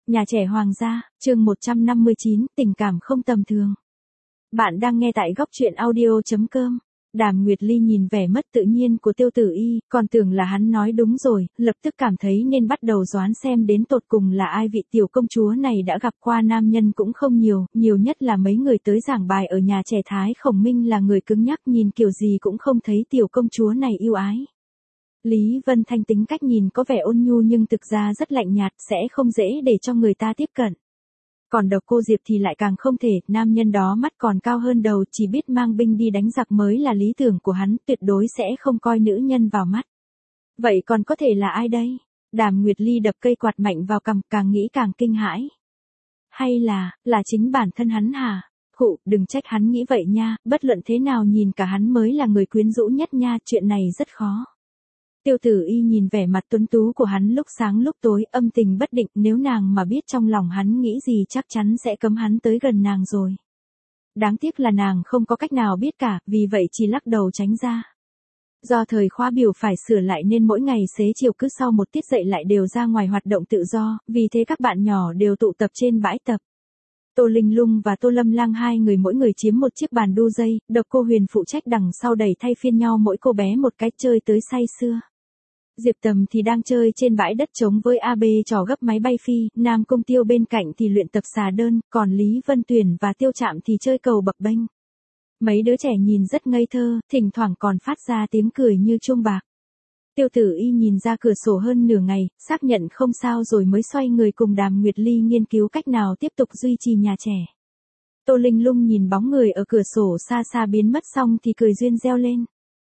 Nhà trẻ Hoàng gia, chương 159, tình cảm không tầm thường. Bạn đang nghe tại góc truyện audio.com. Đàm Nguyệt Ly nhìn vẻ mất tự nhiên của Tiêu Tử Y, còn tưởng là hắn nói đúng rồi, lập tức cảm thấy nên bắt đầu đoán xem đến tột cùng là ai. Vị tiểu công chúa này đã gặp qua nam nhân cũng không nhiều, nhiều nhất là mấy người tới giảng bài ở nhà trẻ Thái Khổng Minh là người cứng nhắc, nhìn kiểu gì cũng không thấy tiểu công chúa này yêu ái. Lý Vân Thanh tính cách nhìn có vẻ ôn nhu nhưng thực ra rất lạnh nhạt, sẽ không dễ để cho người ta tiếp cận. Còn Độc Cô Diệp thì lại càng không thể, nam nhân đó mắt còn cao hơn đầu, chỉ biết mang binh đi đánh giặc mới là lý tưởng của hắn, tuyệt đối sẽ không coi nữ nhân vào mắt. Vậy còn có thể là ai đây? Đàm Nguyệt Ly đập cây quạt mạnh vào cằm, càng nghĩ càng kinh hãi. Hay là chính bản thân hắn hả? Khụ, đừng trách hắn nghĩ vậy nha, bất luận thế nào nhìn cả hắn mới là người quyến rũ nhất nha, chuyện này rất khó. Tiêu Tử Y nhìn vẻ mặt tuấn tú của hắn lúc sáng lúc tối, âm tình bất định, nếu nàng mà biết trong lòng hắn nghĩ gì chắc chắn sẽ cấm hắn tới gần nàng rồi. Đáng tiếc là nàng không có cách nào biết cả, vì vậy chỉ lắc đầu tránh ra. Do thời khóa biểu phải sửa lại nên mỗi ngày xế chiều cứ sau một tiết dạy lại đều ra ngoài hoạt động tự do, vì thế các bạn nhỏ đều tụ tập trên bãi tập. Tô Linh Lung và Tô Lâm Lang hai người mỗi người chiếm một chiếc bàn đu dây, Độc Cô Huyền phụ trách đằng sau đẩy thay phiên nhau mỗi cô bé một cái, chơi tới say sưa. Diệp Tầm thì đang chơi trên bãi đất trống với AB trò gấp máy bay phi, Nam Cung Tiêu bên cạnh thì luyện tập xà đơn, còn Lý Vân Tuyền và Tiêu Trạm thì chơi cầu bập bênh. Mấy đứa trẻ nhìn rất ngây thơ, thỉnh thoảng còn phát ra tiếng cười như chuông bạc. Tiêu Tử Y nhìn ra cửa sổ hơn nửa ngày, xác nhận không sao rồi mới xoay người cùng Đàm Nguyệt Ly nghiên cứu cách nào tiếp tục duy trì nhà trẻ. Tô Linh Lung nhìn bóng người ở cửa sổ xa xa biến mất xong thì cười duyên reo lên.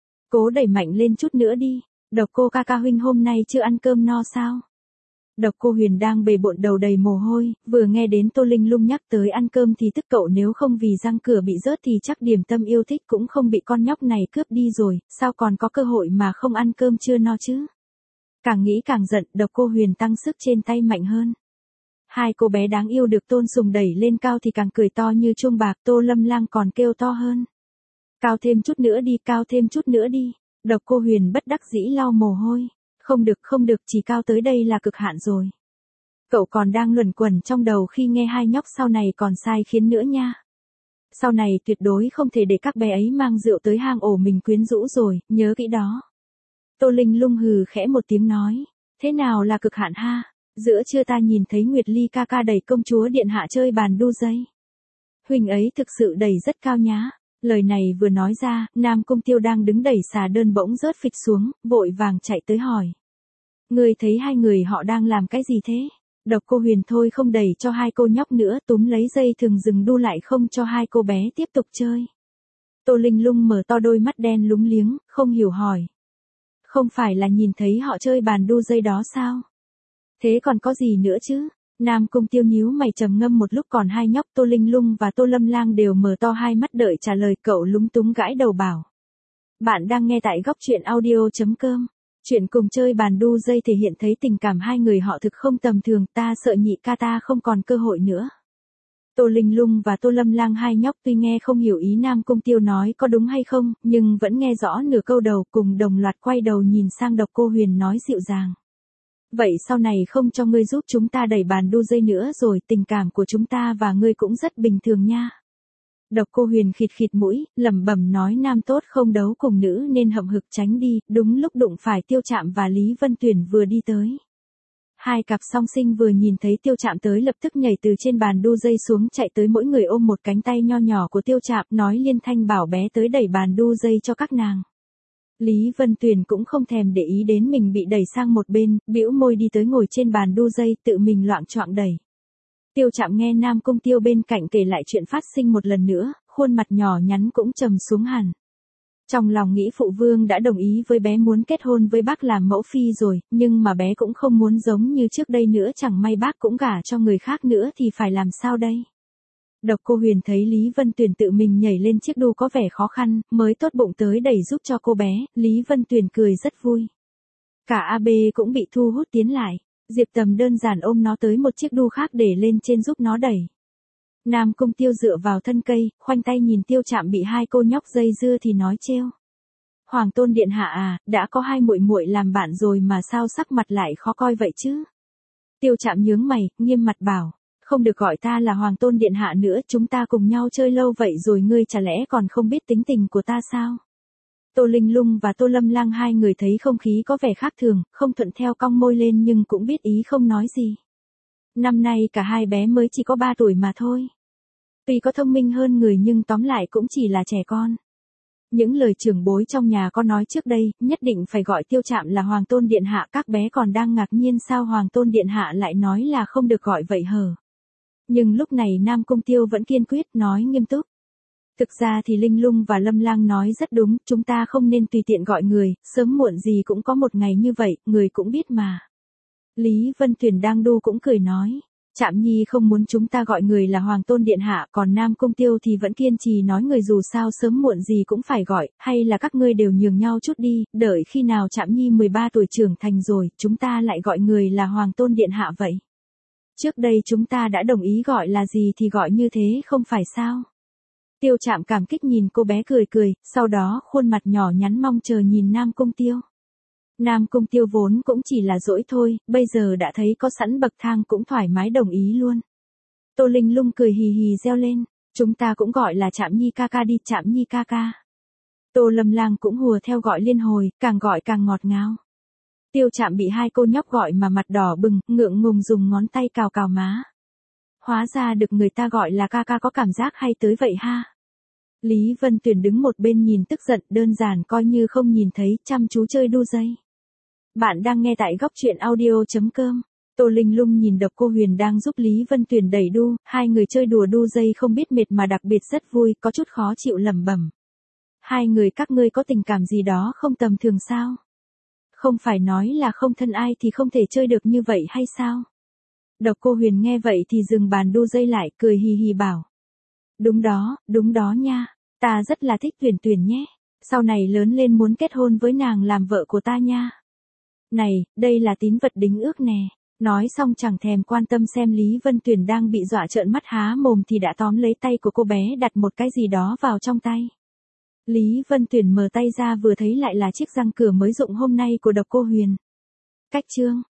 Cố đẩy mạnh lên chút nữa đi. Độc Cô ca ca huynh hôm nay chưa ăn cơm no sao? Độc Cô Huyền đang bề bộn đầu đầy mồ hôi, vừa nghe đến Tô Linh Lung nhắc tới ăn cơm thì tức cậu, nếu không vì răng cửa bị rớt thì chắc điểm tâm yêu thích cũng không bị con nhóc này cướp đi rồi, sao còn có cơ hội mà không ăn cơm chưa no chứ? Càng nghĩ càng giận, Độc Cô Huyền tăng sức trên tay mạnh hơn. Hai cô bé đáng yêu được Tôn Sùng đẩy lên cao thì càng cười to như chuông bạc, Tô Lâm Lang còn kêu to hơn. Cao thêm chút nữa đi, cao thêm chút nữa đi. Độc Cô Huyền bất đắc dĩ lau mồ hôi. Không được, chỉ cao tới đây là cực hạn rồi. Cậu còn đang luẩn quẩn trong đầu khi nghe hai nhóc sau này còn sai khiến nữa nha. Sau này tuyệt đối không thể để các bé ấy mang rượu tới hang ổ mình quyến rũ rồi, nhớ kỹ đó. Tô Linh Lung hừ khẽ một tiếng nói. Thế nào là cực hạn ha? Giữa trưa ta nhìn thấy Nguyệt Ly ca ca đẩy công chúa điện hạ chơi bàn đu dây. Huynh ấy thực sự đẩy rất cao nhá. Lời này vừa nói ra, Nam Cung Tiêu đang đứng đẩy xà đơn bỗng rớt phịch xuống, vội vàng chạy tới hỏi. Ngươi thấy hai người họ đang làm cái gì thế? Độc Cô Huyền thôi không đẩy cho hai cô nhóc nữa, túm lấy dây thừng dừng đu lại không cho hai cô bé tiếp tục chơi. Tô Linh Lung mở to đôi mắt đen lúng liếng, không hiểu hỏi. Không phải là nhìn thấy họ chơi bàn đu dây đó sao? Thế còn có gì nữa chứ? Nam Cung Tiêu nhíu mày trầm ngâm một lúc, còn hai nhóc Tô Linh Lung và Tô Lâm Lang đều mở to hai mắt đợi trả lời. Cậu lúng túng gãi đầu bảo. Bạn đang nghe tại góc truyện audio.com. Chuyện cùng chơi bàn đu dây thể hiện thấy tình cảm hai người họ thực không tầm thường, ta sợ nhị ca ta không còn cơ hội nữa. Tô Linh Lung và Tô Lâm Lang hai nhóc tuy nghe không hiểu ý Nam Cung Tiêu nói có đúng hay không, nhưng vẫn nghe rõ nửa câu đầu, cùng đồng loạt quay đầu nhìn sang Độc Cô Huyền nói dịu dàng. Vậy sau này không cho ngươi giúp chúng ta đẩy bàn đu dây nữa rồi, tình cảm của chúng ta và ngươi cũng rất bình thường nha. Độc Cô Huyền khịt khịt mũi, lẩm bẩm nói nam tốt không đấu cùng nữ nên hậm hực tránh đi, đúng lúc đụng phải Tiêu Trạm và Lý Vân Tuyển vừa đi tới. Hai cặp song sinh vừa nhìn thấy Tiêu Trạm tới lập tức nhảy từ trên bàn đu dây xuống, chạy tới mỗi người ôm một cánh tay nho nhỏ của Tiêu Trạm, nói liên thanh bảo bé tới đẩy bàn đu dây cho các nàng. Lý Vân Tuyền cũng không thèm để ý đến mình bị đẩy sang một bên, bĩu môi đi tới ngồi trên bàn đu dây, tự mình loạng choạng đẩy. Tiêu Trạm nghe Nam Cung Tiêu bên cạnh kể lại chuyện phát sinh một lần nữa, khuôn mặt nhỏ nhắn cũng trầm xuống hẳn. Trong lòng nghĩ phụ vương đã đồng ý với bé muốn kết hôn với bác làm mẫu phi rồi, nhưng mà bé cũng không muốn giống như trước đây nữa, chẳng may bác cũng gả cho người khác nữa thì phải làm sao đây? Độc Cô Huyền thấy Lý Vân Tuyền tự mình nhảy lên chiếc đu có vẻ khó khăn, mới tốt bụng tới đẩy giúp cho cô bé, Lý Vân Tuyền cười rất vui. Cả AB cũng bị thu hút tiến lại, Diệp Tầm đơn giản ôm nó tới một chiếc đu khác để lên trên giúp nó đẩy. Nam Cung Tiêu dựa vào thân cây, khoanh tay nhìn Tiêu Trạm bị hai cô nhóc dây dưa thì nói trêu. Hoàng tôn điện hạ à, đã có hai muội muội làm bạn rồi mà sao sắc mặt lại khó coi vậy chứ? Tiêu Trạm nhướng mày, nghiêm mặt bảo, không được gọi ta là Hoàng Tôn Điện Hạ nữa, chúng ta cùng nhau chơi lâu vậy rồi ngươi chả lẽ còn không biết tính tình của ta sao? Tô Linh Lung và Tô Lâm Lang hai người thấy không khí có vẻ khác thường, không thuận theo cong môi lên nhưng cũng biết ý không nói gì. Năm nay cả hai bé mới chỉ có 3 tuổi mà thôi. Tuy có thông minh hơn người nhưng tóm lại cũng chỉ là trẻ con. Những lời trưởng bối trong nhà có nói trước đây, nhất định phải gọi Tiêu Trạm là Hoàng Tôn Điện Hạ, các bé còn đang ngạc nhiên sao Hoàng Tôn Điện Hạ lại nói là không được gọi vậy hở. Nhưng lúc này Nam Cung Tiêu vẫn kiên quyết nói nghiêm túc. Thực ra thì Linh Lung và Lâm Lang nói rất đúng, chúng ta không nên tùy tiện gọi người, sớm muộn gì cũng có một ngày như vậy, người cũng biết mà. Lý Vân Tuyền đang đu cũng cười nói, Trạm Nhi không muốn chúng ta gọi người là Hoàng Tôn Điện Hạ, còn Nam Cung Tiêu thì vẫn kiên trì nói người dù sao sớm muộn gì cũng phải gọi, hay là các ngươi đều nhường nhau chút đi, đợi khi nào Trạm Nhi 13 tuổi trưởng thành rồi, chúng ta lại gọi người là Hoàng Tôn Điện Hạ vậy. Trước đây chúng ta đã đồng ý gọi là gì thì gọi như thế không phải sao? Tiêu Trạm cảm kích nhìn cô bé cười cười, sau đó khuôn mặt nhỏ nhắn mong chờ nhìn Nam Cung Tiêu. Nam Cung Tiêu vốn cũng chỉ là dỗi thôi, bây giờ đã thấy có sẵn bậc thang cũng thoải mái đồng ý luôn. Tô Linh Lung cười hì hì reo lên, chúng ta cũng gọi là Trạm Nhi ca ca đi, Trạm Nhi ca ca. Tô Lâm Lang cũng hùa theo gọi liên hồi, càng gọi càng ngọt ngào. Tiêu Trạm bị hai cô nhóc gọi mà mặt đỏ bừng, ngượng ngùng dùng ngón tay cào cào má. Hóa ra được người ta gọi là ca ca có cảm giác hay tới vậy ha. Lý Vân Tuyền đứng một bên nhìn tức giận, đơn giản coi như không nhìn thấy, chăm chú chơi đu dây. Bạn đang nghe tại góc truyện audio.com. Tô Linh Lung nhìn Độc Cô Huyền đang giúp Lý Vân Tuyền đẩy đu, hai người chơi đùa đu dây không biết mệt mà đặc biệt rất vui, có chút khó chịu lẩm bẩm. Hai người các ngươi có tình cảm gì đó không tầm thường sao? Không phải nói là không thân ai thì không thể chơi được như vậy hay sao? Độc Cô Huyền nghe vậy thì dừng bàn đu dây lại, cười hì hì bảo. Đúng đó nha, ta rất là thích Tuyền Tuyền nhé, sau này lớn lên muốn kết hôn với nàng làm vợ của ta nha. Này, đây là tín vật đính ước nè. Nói xong chẳng thèm quan tâm xem Lý Vân Tuyền đang bị dọa trợn mắt há mồm thì đã tóm lấy tay của cô bé đặt một cái gì đó vào trong tay. Lý Vân Tuyền mở tay ra vừa thấy lại là chiếc răng cửa mới dụng hôm nay của Độc Cô Huyền. Cách chương